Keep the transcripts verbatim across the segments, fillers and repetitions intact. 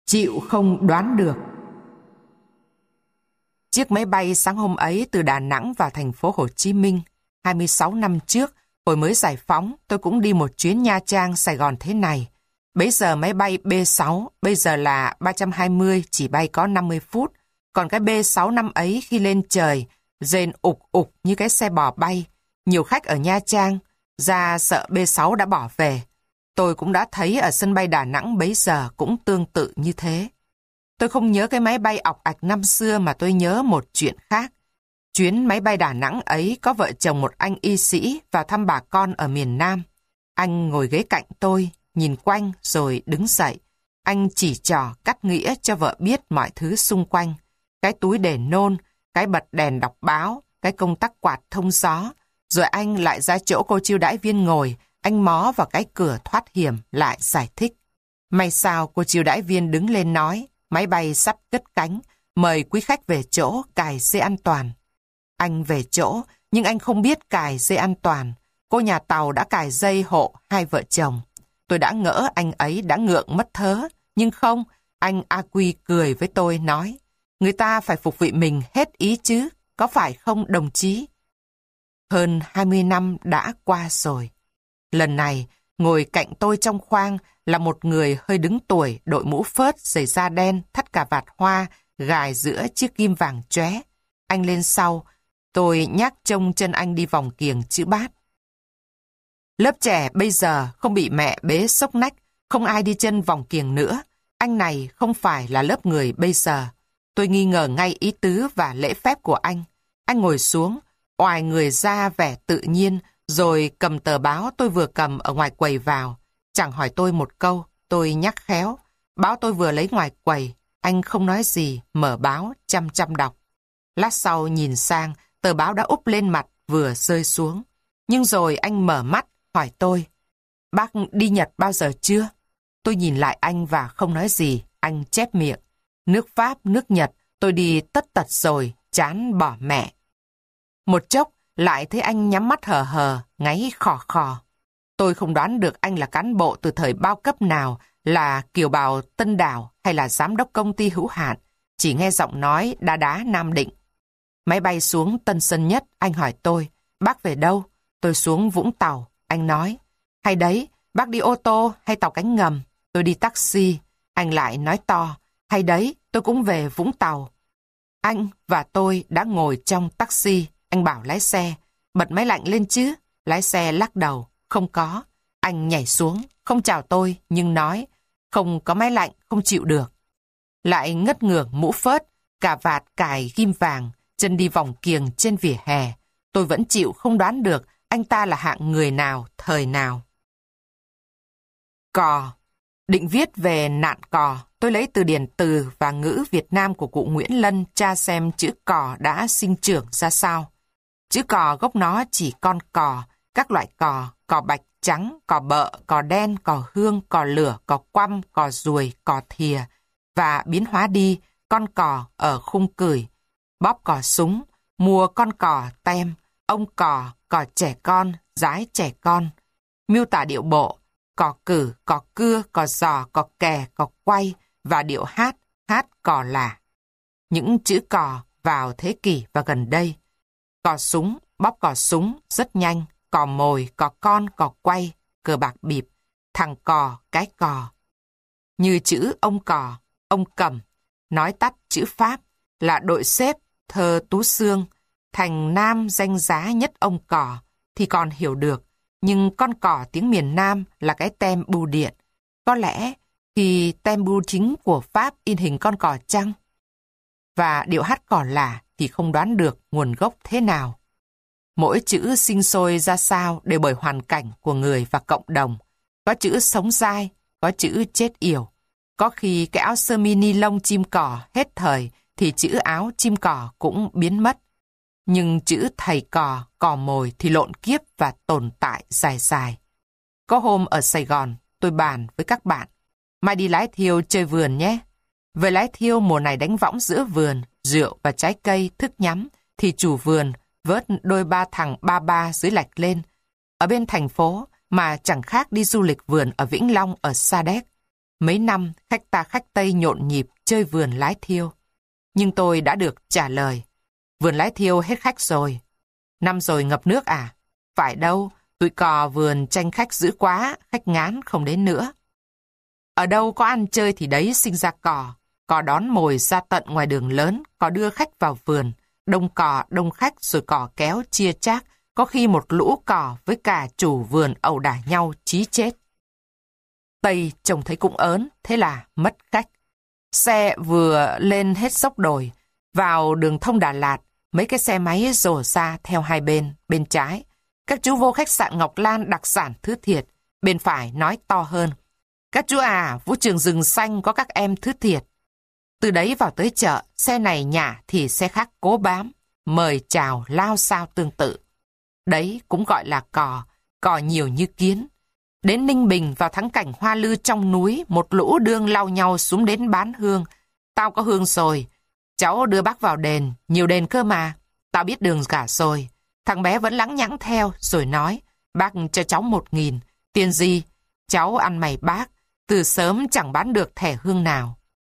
Chịu không đoán được. Chiếc máy bay sáng hôm ấy từ Đà Nẵng vào thành phố Hồ Chí Minh, hai mươi sáu năm trước, hồi mới giải phóng, tôi cũng đi một chuyến Nha Trang, Sài Gòn thế này. Bấy giờ máy bay B sáu, bây giờ là ba trăm hai mươi, chỉ bay có năm mươi phút. Còn cái B sáu năm ấy khi lên trời, rền ục ục như cái xe bò bay. Nhiều khách ở Nha Trang, ra sợ B sáu đã bỏ về. Tôi cũng đã thấy ở sân bay Đà Nẵng bấy giờ cũng tương tự như thế. Tôi không nhớ cái máy bay ọc ạch năm xưa mà tôi nhớ một chuyện khác. Chuyến máy bay Đà Nẵng ấy có vợ chồng một anh y sĩ vào thăm bà con ở miền Nam. Anh ngồi ghế cạnh tôi, nhìn quanh rồi đứng dậy. Anh chỉ trò cắt nghĩa cho vợ biết mọi thứ xung quanh. Cái túi để nôn, cái bật đèn đọc báo, cái công tắc quạt thông gió. Rồi anh lại ra chỗ cô chiêu đãi viên ngồi, anh mó vào cái cửa thoát hiểm lại giải thích. May sao cô chiêu đãi viên đứng lên nói, máy bay sắp cất cánh, mời quý khách về chỗ cài dây an toàn. Anh về chỗ, nhưng anh không biết cài dây an toàn. Cô nhà tàu đã cài dây hộ hai vợ chồng. Tôi đã ngỡ anh ấy đã ngượng mất thớ, nhưng không, anh A Quy cười với tôi nói, người ta phải phục vị mình hết ý chứ, có phải không đồng chí? Hơn hai mươi năm đã qua rồi. Lần này, ngồi cạnh tôi trong khoang là một người hơi đứng tuổi, đội mũ phớt, giày da đen, thắt cà vạt hoa, gài giữa chiếc kim vàng chóe. Anh lên sau, tôi nhắc trông chân anh đi vòng kiềng chữ bát. Lớp trẻ bây giờ không bị mẹ bế xốc nách, không ai đi chân vòng kiềng nữa. Anh này không phải là lớp người bây giờ. Tôi nghi ngờ ngay ý tứ và lễ phép của anh. Anh ngồi xuống, oài người ra vẻ tự nhiên, rồi cầm tờ báo tôi vừa cầm ở ngoài quầy vào. Chẳng hỏi tôi một câu, tôi nhắc khéo. Báo tôi vừa lấy ngoài quầy, anh không nói gì, mở báo chăm chăm đọc. Lát sau nhìn sang, tờ báo đã úp lên mặt vừa rơi xuống. Nhưng rồi anh mở mắt, hỏi tôi, bác đi Nhật bao giờ chưa? Tôi nhìn lại anh và không nói gì, anh chép miệng. Nước Pháp, nước Nhật, tôi đi tất tật rồi, chán bỏ mẹ. Một chốc, lại thấy anh nhắm mắt hờ hờ, ngáy khò khò. Tôi không đoán được anh là cán bộ từ thời bao cấp nào, là kiều bào Tân Đảo hay là giám đốc công ty hữu hạn. Chỉ nghe giọng nói đá đá Nam Định. Máy bay xuống Tân Sơn Nhất, anh hỏi tôi, bác về đâu? Tôi xuống Vũng Tàu, anh nói. Hay đấy, bác đi ô tô hay tàu cánh ngầm? Tôi đi taxi. Anh lại nói to, hay đấy, tôi cũng về Vũng Tàu. Anh và tôi đã ngồi trong taxi. Anh bảo lái xe, bật máy lạnh lên chứ? Lái xe lắc đầu, không có. Anh nhảy xuống, không chào tôi, nhưng nói, không có máy lạnh, không chịu được. Lại ngất ngưởng mũ phớt, cà vạt cài ghim vàng, chân đi vòng kiềng trên vỉa hè. Tôi vẫn chịu không đoán được anh ta là hạng người nào, thời nào. Cò. Định viết về nạn cò, tôi lấy từ điển từ và ngữ Việt Nam của cụ Nguyễn Lân tra xem chữ cò đã sinh trưởng ra sao. Chữ cò gốc nó chỉ con cò, các loại cò, cò bạch trắng, cò bợ, cò đen, cò hương, cò lửa, cò quăm, cò ruồi, cò thìa, và biến hóa đi con cò ở khung cửi, bóp cò súng, mua con cò tem, ông cò, cò trẻ con, dái trẻ con. Miêu tả điệu bộ, cò cử, cò cưa, cò giò, cò kè, cò quay và điệu hát, hát cò là. Những chữ cò vào thế kỷ và gần đây. Cò súng, bóp cò súng, rất nhanh, cò mồi, cò con, cò quay, cờ bạc bịp, thằng cò, cái cò. Như chữ ông cò, ông cầm, nói tắt chữ Pháp là đội xếp, thơ Tú Xương, thành Nam danh giá nhất ông cò, thì còn hiểu được. Nhưng con cò tiếng miền Nam là cái tem bưu điện. Có lẽ thì tem bưu chính của Pháp in hình con cò chăng? Và điệu hát cò là thì không đoán được nguồn gốc thế nào. Mỗi chữ sinh sôi ra sao đều bởi hoàn cảnh của người và cộng đồng. Có chữ sống dai, có chữ chết yểu. Có khi cái áo sơ mi ni lông chim cò hết thời thì chữ áo chim cò cũng biến mất. Nhưng chữ thầy cò, cò mồi thì lộn kiếp và tồn tại dài dài. Có hôm ở Sài Gòn, tôi bàn với các bạn, mai đi lái thiêu chơi vườn nhé. Về lái thiêu mùa này đánh võng giữa vườn, rượu và trái cây, thức nhắm, thì chủ vườn vớt đôi ba thằng ba ba dưới lạch lên. Ở bên thành phố mà chẳng khác đi du lịch vườn ở Vĩnh Long ở Sa Đéc. Mấy năm, khách ta khách Tây nhộn nhịp chơi vườn lái thiêu. Nhưng tôi đã được trả lời. Vườn lái thiêu hết khách rồi. Năm rồi ngập nước à? Phải đâu, tụi cò vườn tranh khách dữ quá, khách ngán không đến nữa. Ở đâu có ăn chơi thì đấy sinh ra cò. Cò đón mồi ra tận ngoài đường lớn, cò đưa khách vào vườn. Đông cò, đông khách rồi cò kéo chia chác. Có khi một lũ cò với cả chủ vườn ẩu đả nhau chí chết. Tây trông thấy cũng ớn, thế là mất khách. Xe vừa lên hết dốc đồi, vào đường thông Đà Lạt, mấy cái xe máy rồ ra theo hai bên, bên trái. Các chú vô khách sạn Ngọc Lan đặc sản thứ thiệt, bên phải nói to hơn. Các chú à, vũ trường rừng xanh có các em thứ thiệt. Từ đấy vào tới chợ, xe này nhả thì xe khác cố bám, mời chào lao sao tương tự. Đấy cũng gọi là cò, cò nhiều như kiến. Đến Ninh Bình vào thắng cảnh hoa lư trong núi, một lũ đương lau nhau xuống đến bán hương. Tao có hương rồi, cháu đưa bác vào đền, nhiều đền cơ mà. Tao biết đường cả rồi. Thằng bé vẫn lắng nhắng theo rồi nói, bác cho cháu một nghìn. Tiền gì? Cháu ăn mày bác, từ sớm chẳng bán được thẻ hương nào.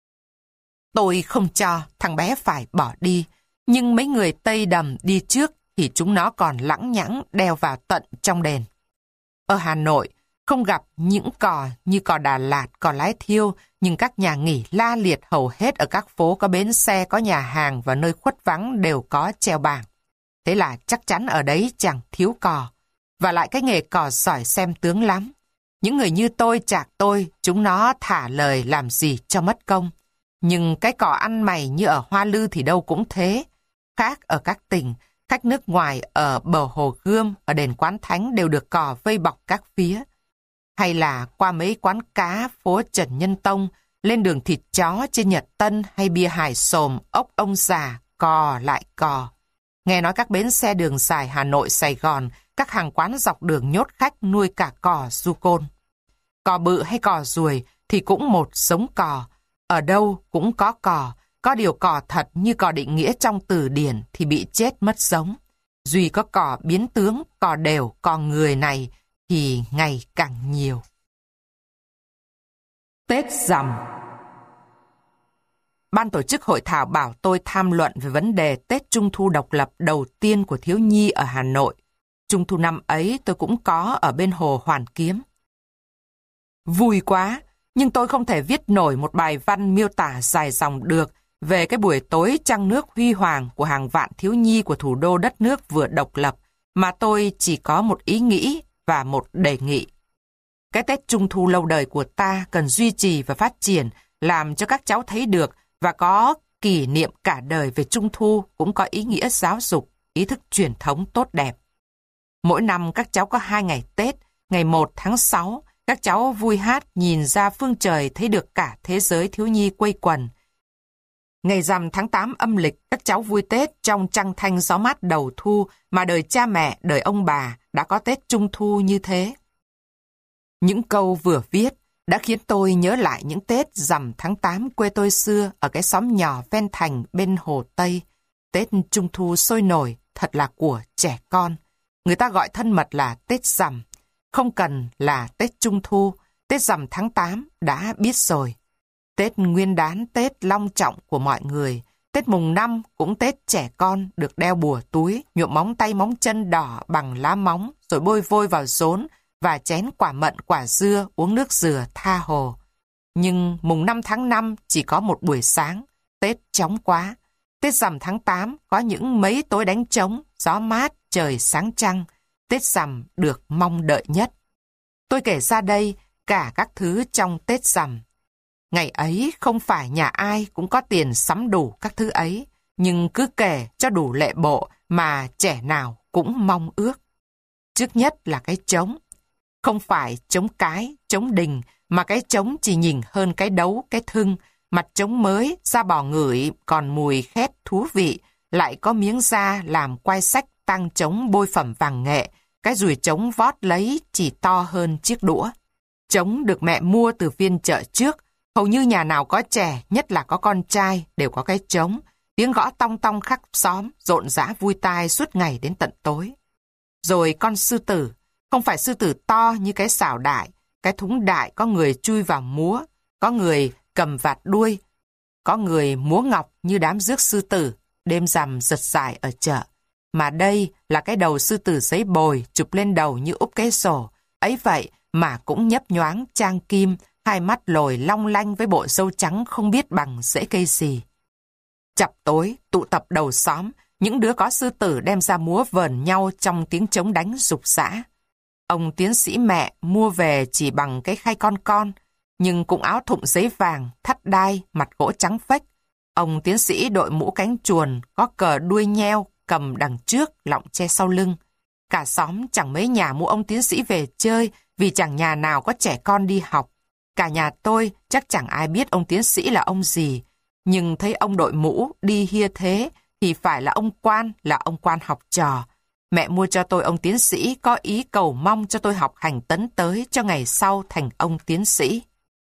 Tôi không cho, thằng bé phải bỏ đi. Nhưng mấy người Tây Đầm đi trước thì chúng nó còn lẳng nhẳng đeo vào tận trong đền. Ở Hà Nội, không gặp những cò như cò Đà Lạt, cò lái thiêu, nhưng các nhà nghỉ la liệt hầu hết ở các phố có bến xe, có nhà hàng và nơi khuất vắng đều có treo bảng. Thế là chắc chắn ở đấy chẳng thiếu cò. Và lại cái nghề cò giỏi xem tướng lắm. Những người như tôi, chạc tôi, chúng nó thả lời làm gì cho mất công. Nhưng cái cò ăn mày như ở Hoa Lư thì đâu cũng thế. Khác ở các tỉnh, khách nước ngoài ở bờ Hồ Gươm, ở đền Quán Thánh đều được cò vây bọc các phía. Hay là qua mấy quán cá phố Trần Nhân Tông, lên đường thịt chó trên Nhật Tân hay bia hải xồm, ốc ông già, cò lại cò. Nghe nói các bến xe đường dài Hà Nội, Sài Gòn, các hàng quán dọc đường nhốt khách nuôi cả cò du côn. Cò bự hay cò ruồi thì cũng một giống cò. Ở đâu cũng có cò, có điều cò thật như cò định nghĩa trong từ điển thì bị chết mất giống. Duy có cò biến tướng, cò đều, cò người này thì ngày càng nhiều. Tết Rằm. Ban tổ chức hội thảo bảo tôi tham luận về vấn đề Tết Trung thu độc lập đầu tiên của thiếu nhi ở Hà Nội. Trung thu năm ấy tôi cũng có ở bên hồ Hoàn Kiếm. Vui quá, nhưng tôi không thể viết nổi một bài văn miêu tả dài dòng được về cái buổi tối trăng nước huy hoàng của hàng vạn thiếu nhi của thủ đô đất nước vừa độc lập, mà tôi chỉ có một ý nghĩ và một đề nghị. Cái Tết Trung thu lâu đời của ta cần duy trì và phát triển, làm cho các cháu thấy được và có kỷ niệm cả đời về Trung thu cũng có ý nghĩa giáo dục, ý thức truyền thống tốt đẹp. Mỗi năm các cháu có hai ngày Tết, ngày một tháng sáu, các cháu vui hát nhìn ra phương trời thấy được cả thế giới thiếu nhi quây quần. Ngày rằm tháng tám âm lịch, các cháu vui Tết trong trăng thanh gió mát đầu thu mà đời cha mẹ, đời ông bà đã có Tết Trung thu như thế. Những câu vừa viết đã khiến tôi nhớ lại những Tết rằm tháng tám quê tôi xưa ở cái xóm nhỏ ven thành bên Hồ Tây. Tết Trung thu sôi nổi, thật là của trẻ con. Người ta gọi thân mật là Tết rằm. Không cần là Tết Trung thu, Tết rằm tháng tám đã biết rồi. Tết Nguyên đán, Tết long trọng của mọi người. Tết mùng năm cũng Tết trẻ con được đeo bùa túi, nhuộm móng tay móng chân đỏ bằng lá móng, rồi bôi vôi vào rốn và chén quả mận quả dưa uống nước dừa tha hồ. Nhưng mùng năm tháng năm chỉ có một buổi sáng, Tết chóng quá. Tết rằm tháng tám có những mấy tối đánh trống, gió mát, trời sáng trăng. Tết rằm được mong đợi nhất. Tôi kể ra đây cả các thứ trong Tết rằm. Ngày ấy không phải nhà ai cũng có tiền sắm đủ các thứ ấy, nhưng cứ kể cho đủ lệ bộ mà trẻ nào cũng mong ước. Trước nhất là cái trống. Không phải trống cái, trống đình, mà cái trống chỉ nhìn hơn cái đấu, cái thưng. Mặt trống mới, da bò ngửi, còn mùi khét thú vị, lại có miếng da làm quai sách tăng trống bôi phẩm vàng nghệ. Cái dùi trống vót lấy chỉ to hơn chiếc đũa. Trống được mẹ mua từ phiên chợ trước. Hầu như nhà nào có trẻ, nhất là có con trai, đều có cái trống. Tiếng gõ tong tong khắp xóm, rộn rã vui tai suốt ngày đến tận tối. Rồi con sư tử, không phải sư tử to như cái sào đại, cái thúng đại có người chui vào múa. Có người cầm vạt đuôi, có người múa ngọc như đám rước sư tử, đêm rằm giật giải ở chợ. Mà đây là cái đầu sư tử giấy bồi chụp lên đầu như úp kế sổ. Ấy vậy mà cũng nhấp nhoáng trang kim, hai mắt lồi long lanh với bộ râu trắng không biết bằng rễ cây gì. Chập tối, tụ tập đầu xóm, những đứa có sư tử đem ra múa vờn nhau trong tiếng trống đánh rục rã. Ông tiến sĩ mẹ mua về chỉ bằng cái khay con con, nhưng cũng áo thụng giấy vàng, thắt đai, mặt gỗ trắng phếch. Ông tiến sĩ đội mũ cánh chuồn, có cờ đuôi nheo, cầm đằng trước, lọng che sau lưng. Cả xóm chẳng mấy nhà mua ông tiến sĩ về chơi, vì chẳng nhà nào có trẻ con đi học. Cả nhà tôi chắc chẳng ai biết ông tiến sĩ là ông gì, nhưng thấy ông đội mũ đi hia thế thì phải là ông quan, là ông quan học trò. Mẹ mua cho tôi ông tiến sĩ có ý cầu mong cho tôi học hành tấn tới cho ngày sau thành ông tiến sĩ.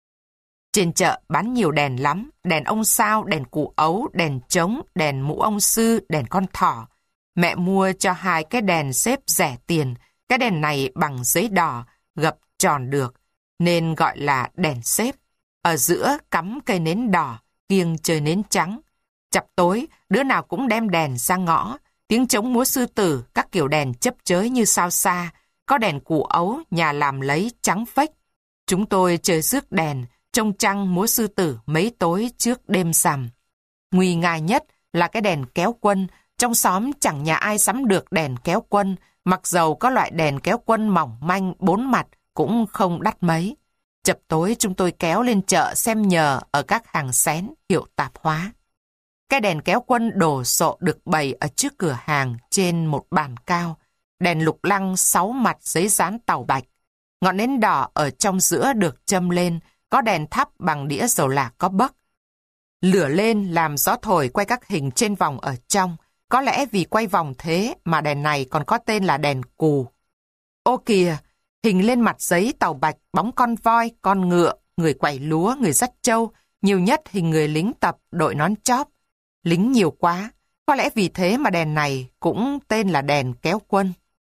Trên chợ bán nhiều đèn lắm, đèn ông sao, đèn cụ ấu, đèn trống, đèn mũ ông sư, đèn con thỏ. Mẹ mua cho hai cái đèn xếp rẻ tiền, cái đèn này bằng giấy đỏ, gập tròn được, nên gọi là đèn xếp. Ở giữa cắm cây nến đỏ, kiêng chơi nến trắng. Chập tối, đứa nào cũng đem đèn ra ngõ, tiếng trống múa sư tử, các kiểu đèn chấp chới như sao xa, có đèn cụ ấu, nhà làm lấy trắng phếch. Chúng tôi chơi rước đèn, trông trăng múa sư tử mấy tối trước đêm rằm. Nguy nga nhất là cái đèn kéo quân, trong xóm chẳng nhà ai sắm được đèn kéo quân, mặc dầu có loại đèn kéo quân mỏng manh bốn mặt cũng không đắt mấy. Chập tối chúng tôi kéo lên chợ xem nhờ ở các hàng xén hiệu tạp hóa. Cái đèn kéo quân đổ sộ được bày ở trước cửa hàng trên một bàn cao. Đèn lục lăng sáu mặt giấy dán tàu bạch. Ngọn nến đỏ ở trong giữa được châm lên, có đèn thắp bằng đĩa dầu lạc có bấc. Lửa lên làm gió thổi quay các hình trên vòng ở trong. Có lẽ vì quay vòng thế mà đèn này còn có tên là đèn cù. Ô kìa, hình lên mặt giấy tàu bạch, bóng con voi, con ngựa, người quẩy lúa, người dắt trâu, nhiều nhất hình người lính tập đội nón chóp. Lính nhiều quá, có lẽ vì thế mà đèn này cũng tên là đèn kéo quân.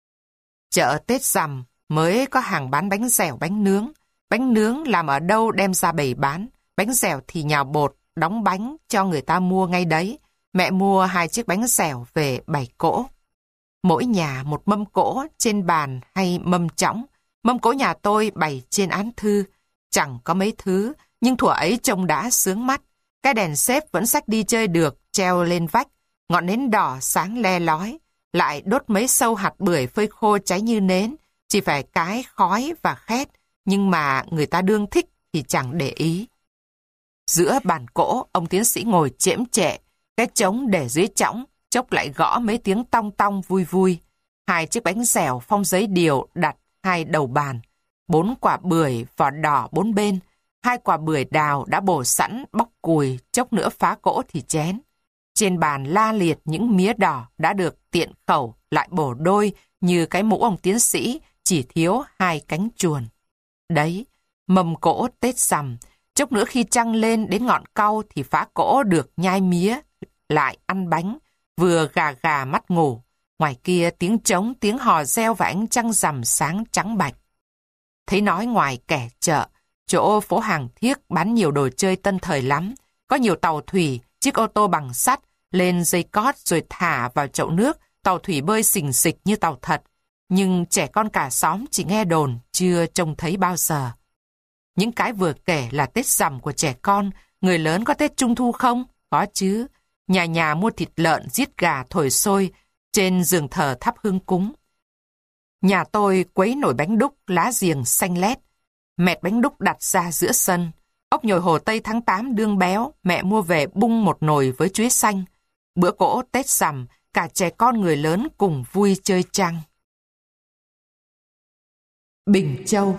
Chợ Tết rằm mới có hàng bán bánh dẻo bánh nướng. Bánh nướng làm ở đâu đem ra bày bán, bánh dẻo thì nhào bột, đóng bánh cho người ta mua ngay đấy. Mẹ mua hai chiếc bánh dẻo về bày cỗ. Mỗi nhà một mâm cỗ trên bàn hay mâm trõng. Mâm cỗ nhà tôi bày trên án thư. Chẳng có mấy thứ, nhưng thuở ấy trông đã sướng mắt. Cái đèn xếp vẫn xách đi chơi được, treo lên vách. Ngọn nến đỏ sáng le lói. Lại đốt mấy sâu hạt bưởi phơi khô cháy như nến. Chỉ phải cái khói và khét. Nhưng mà người ta đương thích thì chẳng để ý. Giữa bàn cỗ, ông tiến sĩ ngồi chễm chệ. Cái trống để dưới chõng, chốc lại gõ mấy tiếng tong tong vui vui. Hai chiếc bánh dẻo phong giấy điều đặt hai đầu bàn. Bốn quả bưởi vỏ đỏ bốn bên. Hai quả bưởi đào đã bổ sẵn bóc cùi, chốc nữa phá cỗ thì chén. Trên bàn la liệt những mía đỏ đã được tiện khẩu lại bổ đôi như cái mũ ông tiến sĩ, chỉ thiếu hai cánh chuồn. Đấy, mâm cỗ Tết rằm, chốc nữa khi trăng lên đến ngọn cau thì phá cỗ được nhai mía, lại ăn bánh, vừa gà gà mắt ngủ. Ngoài kia tiếng trống, tiếng hò reo và ánh trăng rằm sáng trắng bạch. Thấy nói ngoài kẻ chợ, chỗ phố hàng Thiếc bán nhiều đồ chơi tân thời lắm. Có nhiều tàu thủy, chiếc ô tô bằng sắt, lên dây cót rồi thả vào chậu nước, tàu thủy bơi xình xịch như tàu thật. Nhưng trẻ con cả xóm chỉ nghe đồn, chưa trông thấy bao giờ. Những cái vừa kể là Tết rằm của trẻ con, người lớn có Tết Trung Thu không? Có chứ. Nhà nhà mua thịt lợn, giết gà, thổi sôi, trên giường thờ thắp hương cúng. Nhà tôi quấy nồi bánh đúc, lá giềng xanh lét. Mẹt bánh đúc đặt ra giữa sân. Ốc nhồi Hồ Tây tháng tám đương béo, mẹ mua về bung một nồi với chuối xanh. Bữa cỗ Tết rằm, cả trẻ con người lớn cùng vui chơi trăng. Bình Châu.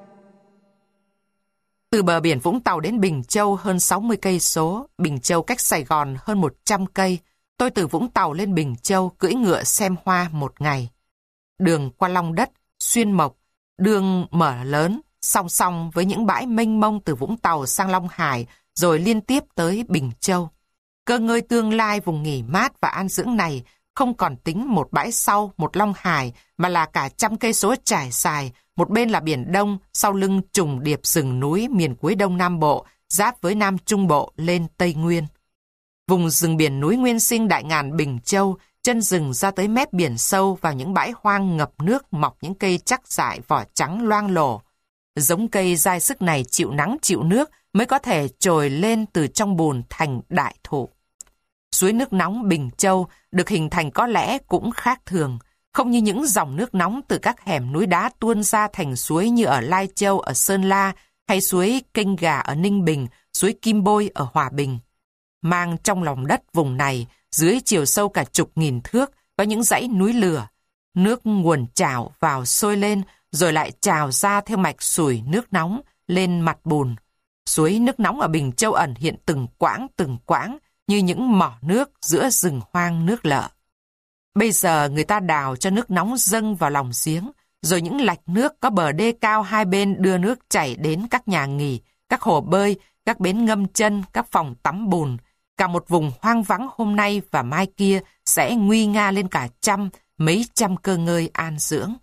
Từ bờ biển Vũng Tàu đến Bình Châu hơn sáu mươi cây số, Bình Châu cách Sài Gòn hơn một trăm cây. Tôi từ Vũng Tàu lên Bình Châu cưỡi ngựa xem hoa một ngày. Đường qua Long Đất, Xuyên Mộc, đường mở lớn, song song với những bãi mênh mông từ Vũng Tàu sang Long Hải, rồi liên tiếp tới Bình Châu. Cơ ngơi tương lai vùng nghỉ mát và an dưỡng này không không còn tính một bãi sau, một long hải, mà là cả trăm cây số trải dài, một bên là Biển Đông, sau lưng trùng điệp rừng núi miền cuối Đông Nam Bộ, giáp với Nam Trung Bộ lên Tây Nguyên. Vùng rừng biển núi nguyên sinh đại ngàn Bình Châu, chân rừng ra tới mép biển sâu vào những bãi hoang ngập nước mọc những cây chắc dại vỏ trắng loang lổ. Giống cây dai sức này chịu nắng chịu nước mới có thể trồi lên từ trong bùn thành đại thụ. Suối nước nóng Bình Châu được hình thành có lẽ cũng khác thường, không như những dòng nước nóng từ các hẻm núi đá tuôn ra thành suối như ở Lai Châu ở Sơn La hay suối Kênh Gà ở Ninh Bình, suối Kim Bôi ở Hòa Bình. Mang trong lòng đất vùng này, dưới chiều sâu cả chục nghìn thước, có những dãy núi lửa. Nước nguồn trào vào sôi lên, rồi lại trào ra theo mạch sủi nước nóng lên mặt bùn. Suối nước nóng ở Bình Châu ẩn hiện từng quãng từng quãng, như những mỏ nước giữa rừng hoang nước lợ. Bây giờ người ta đào cho nước nóng dâng vào lòng giếng, rồi những lạch nước có bờ đê cao hai bên đưa nước chảy đến các nhà nghỉ, các hồ bơi, các bến ngâm chân, các phòng tắm bùn. Cả một vùng hoang vắng hôm nay và mai kia sẽ nguy nga lên cả trăm, mấy trăm cơ ngơi an dưỡng.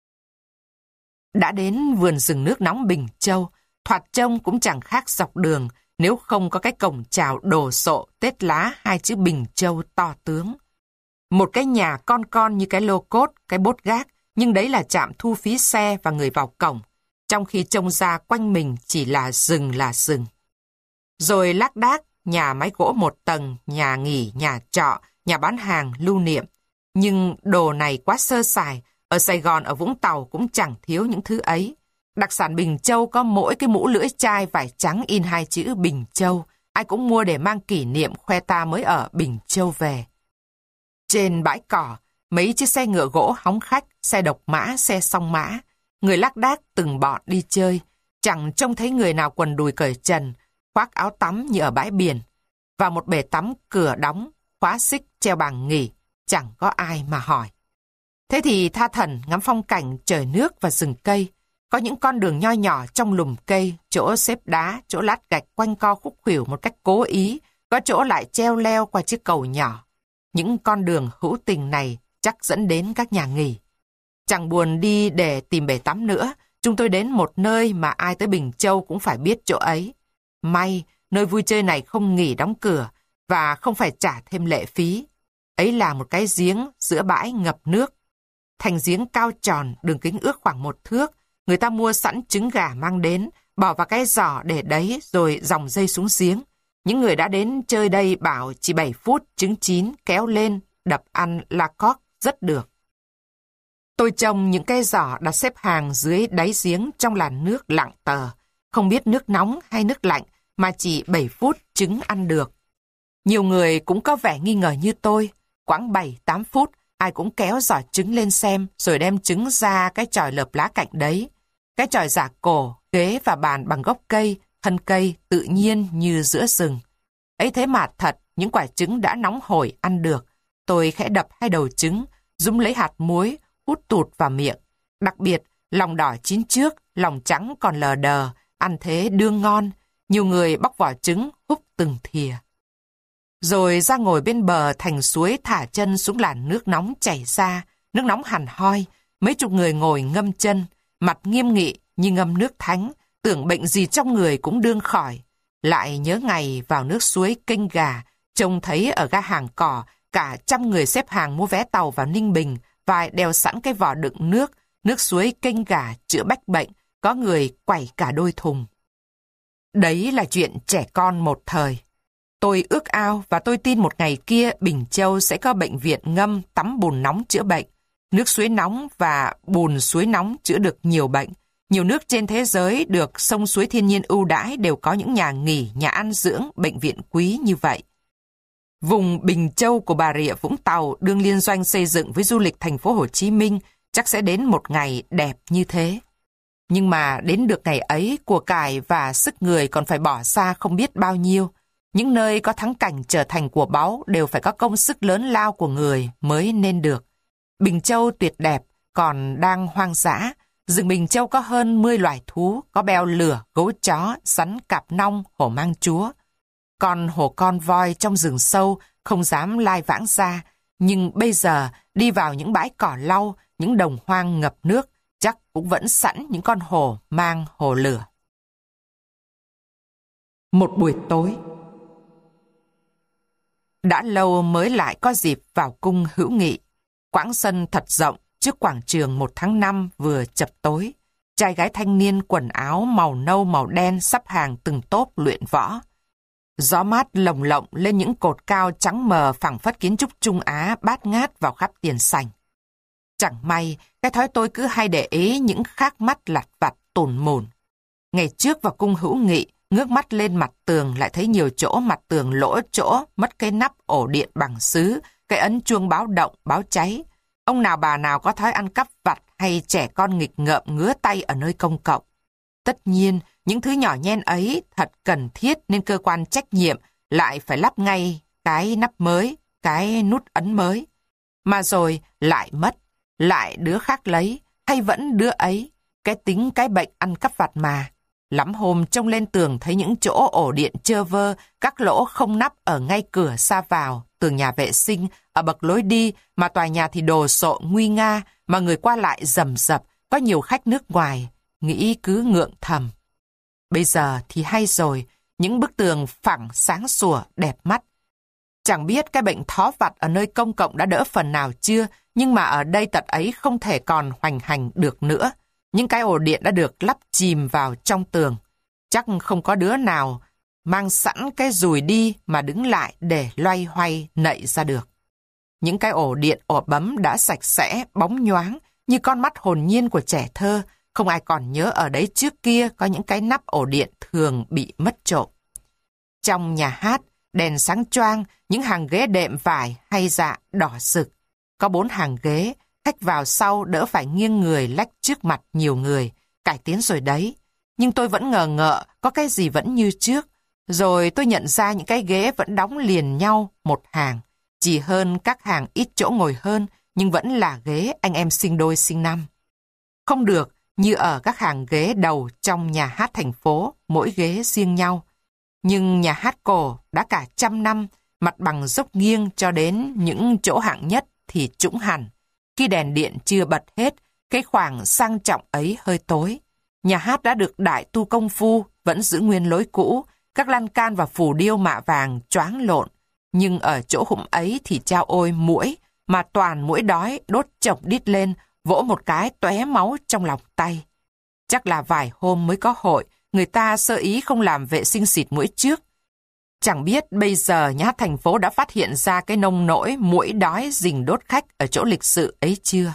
Đã đến vườn rừng nước nóng Bình Châu, thoạt trông cũng chẳng khác dọc đường, nếu không có cái cổng chào đồ sộ tết lá hai chữ Bình Châu to tướng. Một cái nhà con con như cái lô cốt, cái bốt gác, nhưng đấy là trạm thu phí xe và người vào cổng, trong khi trông ra quanh mình chỉ là rừng là rừng. Rồi lác đác, nhà máy gỗ một tầng, nhà nghỉ, nhà trọ, nhà bán hàng, lưu niệm. Nhưng đồ này quá sơ sài, ở Sài Gòn, ở Vũng Tàu cũng chẳng thiếu những thứ ấy. Đặc sản Bình Châu có mỗi cái mũ lưỡi chai vải trắng in hai chữ Bình Châu. Ai cũng mua để mang kỷ niệm khoe ta mới ở Bình Châu về. Trên bãi cỏ, mấy chiếc xe ngựa gỗ hóng khách, xe độc mã, xe song mã. Người lác đác từng bọn đi chơi. Chẳng trông thấy người nào quần đùi cởi trần, khoác áo tắm như ở bãi biển. Vào một bể tắm cửa đóng, khóa xích treo bảng nghỉ, chẳng có ai mà hỏi. Thế thì tha thần ngắm phong cảnh trời nước và rừng cây. Có những con đường nho nhỏ trong lùm cây, chỗ xếp đá, chỗ lát gạch quanh co khúc khuỷu một cách cố ý, có chỗ lại treo leo qua chiếc cầu nhỏ. Những con đường hữu tình này chắc dẫn đến các nhà nghỉ. Chẳng buồn đi để tìm bể tắm nữa, chúng tôi đến một nơi mà ai tới Bình Châu cũng phải biết chỗ ấy. May, nơi vui chơi này không nghỉ đóng cửa và không phải trả thêm lệ phí. Ấy là một cái giếng giữa bãi ngập nước. Thành giếng cao tròn, đường kính ước khoảng một thước. Người ta mua sẵn trứng gà mang đến, bỏ vào cái giỏ để đấy rồi dòng dây xuống giếng. Những người đã đến chơi đây bảo chỉ bảy phút trứng chín kéo lên, đập ăn la cóc rất được. Tôi trông những cái giỏ đặt xếp hàng dưới đáy giếng trong làn nước lặng tờ. Không biết nước nóng hay nước lạnh mà chỉ bảy phút trứng ăn được. Nhiều người cũng có vẻ nghi ngờ như tôi. Khoảng bảy tám phút, ai cũng kéo giỏ trứng lên xem rồi đem trứng ra cái chòi lợp lá cạnh đấy. Cái chòi giả cổ, ghế và bàn bằng gốc cây, thân cây tự nhiên như giữa rừng. Ấy thế mà thật, những quả trứng đã nóng hổi ăn được. Tôi khẽ đập hai đầu trứng, rúm lấy hạt muối, hút tụt vào miệng. Đặc biệt, lòng đỏ chín trước, lòng trắng còn lờ đờ, ăn thế đương ngon. Nhiều người bóc vỏ trứng, húp từng thìa. Rồi ra ngồi bên bờ thành suối thả chân xuống làn nước nóng chảy ra, nước nóng hẳn hoi. Mấy chục người ngồi ngâm chân, mặt nghiêm nghị như ngâm nước thánh, tưởng bệnh gì trong người cũng đương khỏi. Lại nhớ ngày vào nước suối Kênh Gà, trông thấy ở ga hàng cỏ, cả trăm người xếp hàng mua vé tàu vào Ninh Bình, và đeo sẵn cái vỏ đựng nước, nước suối Kênh Gà chữa bách bệnh, có người quẩy cả đôi thùng. Đấy là chuyện trẻ con một thời. Tôi ước ao và tôi tin một ngày kia Bình Châu sẽ có bệnh viện ngâm tắm bùn nóng chữa bệnh. Nước suối nóng và bùn suối nóng chữa được nhiều bệnh. Nhiều nước trên thế giới được sông suối thiên nhiên ưu đãi đều có những nhà nghỉ, nhà ăn dưỡng, bệnh viện quý như vậy. Vùng Bình Châu của Bà Rịa Vũng Tàu đương liên doanh xây dựng với du lịch thành phố Hồ Chí Minh chắc sẽ đến một ngày đẹp như thế. Nhưng mà đến được ngày ấy, của cải và sức người còn phải bỏ ra không biết bao nhiêu. Những nơi có thắng cảnh trở thành của báu đều phải có công sức lớn lao của người mới nên được. Bình Châu tuyệt đẹp, còn đang hoang dã. Rừng Bình Châu có hơn mười loài thú, có beo lửa, gấu chó, rắn cạp nong, hổ mang chúa. Còn hổ con voi trong rừng sâu không dám lai vãng ra, Nhưng bây giờ, đi vào những bãi cỏ lau, những đồng hoang ngập nước, chắc cũng vẫn sẵn những con hổ mang hồ lửa. Một buổi tối. Đã lâu mới lại có dịp vào cung hữu nghị. Quãng sân thật rộng trước quảng trường một tháng năm vừa chập tối. Trai gái thanh niên quần áo màu nâu màu đen sắp hàng từng tốp luyện võ. Gió mát lồng lộng lên những cột cao trắng mờ phảng phất kiến trúc Trung Á bát ngát vào khắp tiền sảnh. Chẳng may, cái thói tôi cứ hay để ý những khác mắt lặt vặt tủn mủn. Ngày trước vào cung hữu nghị, ngước mắt lên mặt tường lại thấy nhiều chỗ mặt tường lỗ chỗ, mất cái nắp ổ điện bằng sứ, cái ấn chuông báo động, báo cháy. Ông nào bà nào có thói ăn cắp vặt hay trẻ con nghịch ngợm ngứa tay ở nơi công cộng. Tất nhiên, những thứ nhỏ nhen ấy thật cần thiết nên cơ quan trách nhiệm lại phải lắp ngay cái nắp mới, cái nút ấn mới. Mà rồi lại mất, lại đứa khác lấy, hay vẫn đứa ấy. Cái tính cái bệnh ăn cắp vặt mà. Lắm hôm trông lên tường thấy những chỗ ổ điện trơ vơ, các lỗ không nắp ở ngay cửa xa vào, tường nhà vệ sinh, ở bậc lối đi, mà tòa nhà thì đồ sộ nguy nga, mà người qua lại rầm rập, có nhiều khách nước ngoài, nghĩ cứ ngượng thầm. Bây giờ thì hay rồi, những bức tường phẳng sáng sủa, đẹp mắt. Chẳng biết cái bệnh thó vặt ở nơi công cộng đã đỡ phần nào chưa, nhưng mà ở đây tật ấy không thể còn hoành hành được nữa. Những cái ổ điện đã được lắp chìm vào trong tường. Chắc không có đứa nào mang sẵn cái dùi đi mà đứng lại để loay hoay nạy ra được. Những cái ổ điện ổ bấm đã sạch sẽ, bóng nhoáng như con mắt hồn nhiên của trẻ thơ. Không ai còn nhớ ở đấy trước kia có những cái nắp ổ điện thường bị mất trộm. Trong nhà hát, đèn sáng choang, những hàng ghế đệm vải hay dạ đỏ rực. Có bốn hàng ghế, khách vào sau đỡ phải nghiêng người lách trước mặt nhiều người, cải tiến rồi đấy. Nhưng tôi vẫn ngờ ngợ có cái gì vẫn như trước. Rồi tôi nhận ra những cái ghế vẫn đóng liền nhau một hàng. Chỉ hơn các hàng ít chỗ ngồi hơn, nhưng vẫn là ghế anh em sinh đôi sinh năm. Không được như ở các hàng ghế đầu trong nhà hát thành phố, mỗi ghế riêng nhau. Nhưng nhà hát cổ đã cả trăm năm, mặt bằng dốc nghiêng cho đến những chỗ hạng nhất thì trũng hẳn. Khi đèn điện chưa bật hết, cái khoảng sang trọng ấy hơi tối. Nhà hát đã được đại tu công phu, vẫn giữ nguyên lối cũ, các lan can và phù điêu mạ vàng choáng lộn. Nhưng ở chỗ hụm ấy thì chao ôi muỗi, mà toàn muỗi đói đốt chổng đít lên, vỗ một cái tóe máu trong lòng tay. Chắc là vài hôm mới có hội, người ta sơ ý không làm vệ sinh xịt muỗi trước. Chẳng biết bây giờ nhà hát thành phố đã phát hiện ra cái nông nỗi muỗi đói rình đốt khách ở chỗ lịch sự ấy chưa?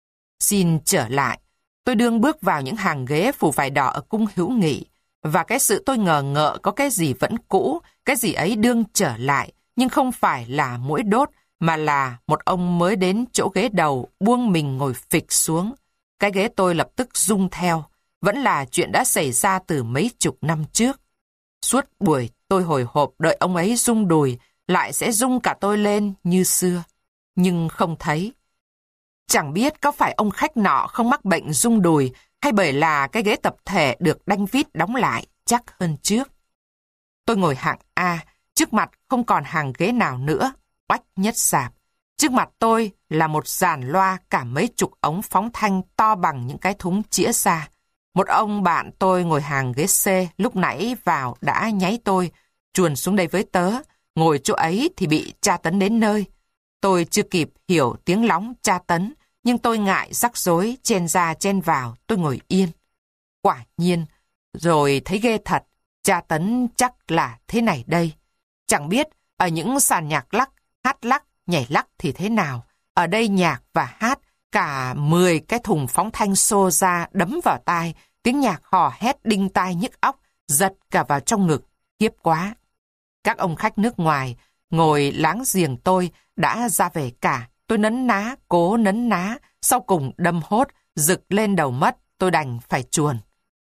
Xin trở lại, tôi đương bước vào những hàng ghế phủ vải đỏ ở cung hữu nghị, và cái sự tôi ngờ ngợ có cái gì vẫn cũ, cái gì ấy đương trở lại, nhưng không phải là muỗi đốt, mà là một ông mới đến chỗ ghế đầu buông mình ngồi phịch xuống. Cái ghế tôi lập tức rung theo, vẫn là chuyện đã xảy ra từ mấy chục năm trước. Suốt buổi tôi hồi hộp đợi ông ấy rung đùi, lại sẽ rung cả tôi lên như xưa. Nhưng không thấy. Chẳng biết có phải ông khách nọ không mắc bệnh rung đùi, hay bởi là cái ghế tập thể được đanh vít đóng lại chắc hơn trước. Tôi ngồi hạng A, trước mặt không còn hàng ghế nào nữa, oách nhất sạp. Trước mặt tôi là một dàn loa cả mấy chục ống phóng thanh to bằng những cái thúng chĩa ra. Một ông bạn tôi ngồi hàng ghế C lúc nãy vào đã nháy tôi, chuồn xuống đây với tớ, ngồi chỗ ấy thì bị tra tấn đến nơi. Tôi chưa kịp hiểu tiếng lóng tra tấn, nhưng tôi ngại rắc rối, chen ra chen vào, tôi ngồi yên. Quả nhiên, rồi thấy ghê thật, tra tấn chắc là thế này đây. Chẳng biết ở những sàn nhạc lắc, hát lắc, nhảy lắc thì thế nào. Ở đây nhạc và hát, cả mười cái thùng phóng thanh xô ra đấm vào tai, tiếng nhạc hò hét đinh tai nhức óc, giật cả vào trong ngực, khiếp quá. Các ông khách nước ngoài ngồi láng giềng tôi đã ra về cả. Tôi nấn ná, cố nấn ná, sau cùng đâm hốt, rực lên đầu mất, tôi đành phải chuồn.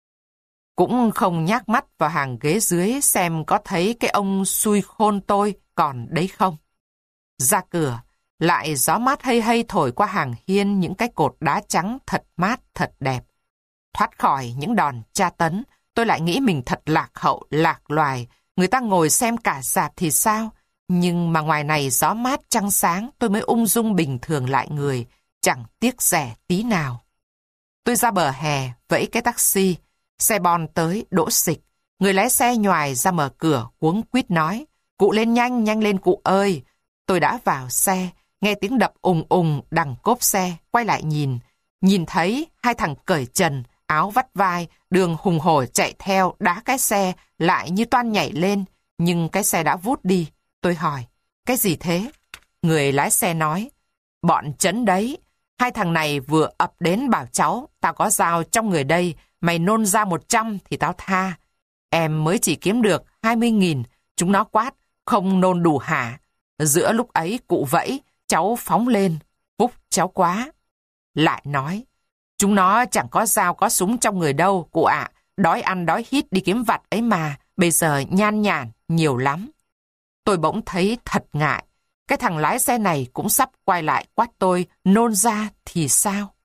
Cũng không nhác mắt vào hàng ghế dưới xem có thấy cái ông xui khôn tôi còn đấy không. Ra cửa, lại gió mát hay hay thổi qua hàng hiên những cái cột đá trắng thật mát, thật đẹp. Thoát khỏi những đòn tra tấn, tôi lại nghĩ mình thật lạc hậu, lạc loài. Người ta ngồi xem cả rạp thì sao? Nhưng mà ngoài này gió mát trăng sáng, tôi mới ung dung bình thường lại người, chẳng tiếc rẻ tí nào. Tôi ra bờ hè, vẫy cái taxi, xe bon tới, đỗ xịch. Người lái xe nhoài ra mở cửa, cuống quýt nói, cụ lên nhanh, nhanh lên cụ ơi. Tôi đã vào xe, nghe tiếng đập ùng ùng đằng cốp xe, quay lại nhìn. Nhìn thấy hai thằng cởi trần, áo vắt vai, đường hùng hổ chạy theo, đá cái xe, lại như toan nhảy lên. Nhưng cái xe đã vút đi. Tôi hỏi, cái gì thế? Người lái xe nói, bọn trấn đấy. Hai thằng này vừa ập đến bảo cháu, tao có dao trong người đây, mày nôn ra một trăm thì tao tha. Em mới chỉ kiếm được hai mươi nghìn, chúng nó quát, không nôn đủ hả? Giữa lúc ấy cụ vẫy, cháu phóng lên, phúc cháu quá. Lại nói, chúng nó chẳng có dao có súng trong người đâu, cụ ạ, đói ăn đói hít đi kiếm vặt ấy mà, bây giờ nhan nhản, nhiều lắm. Tôi bỗng thấy thật ngại, cái thằng lái xe này cũng sắp quay lại quát tôi, nôn ra thì sao?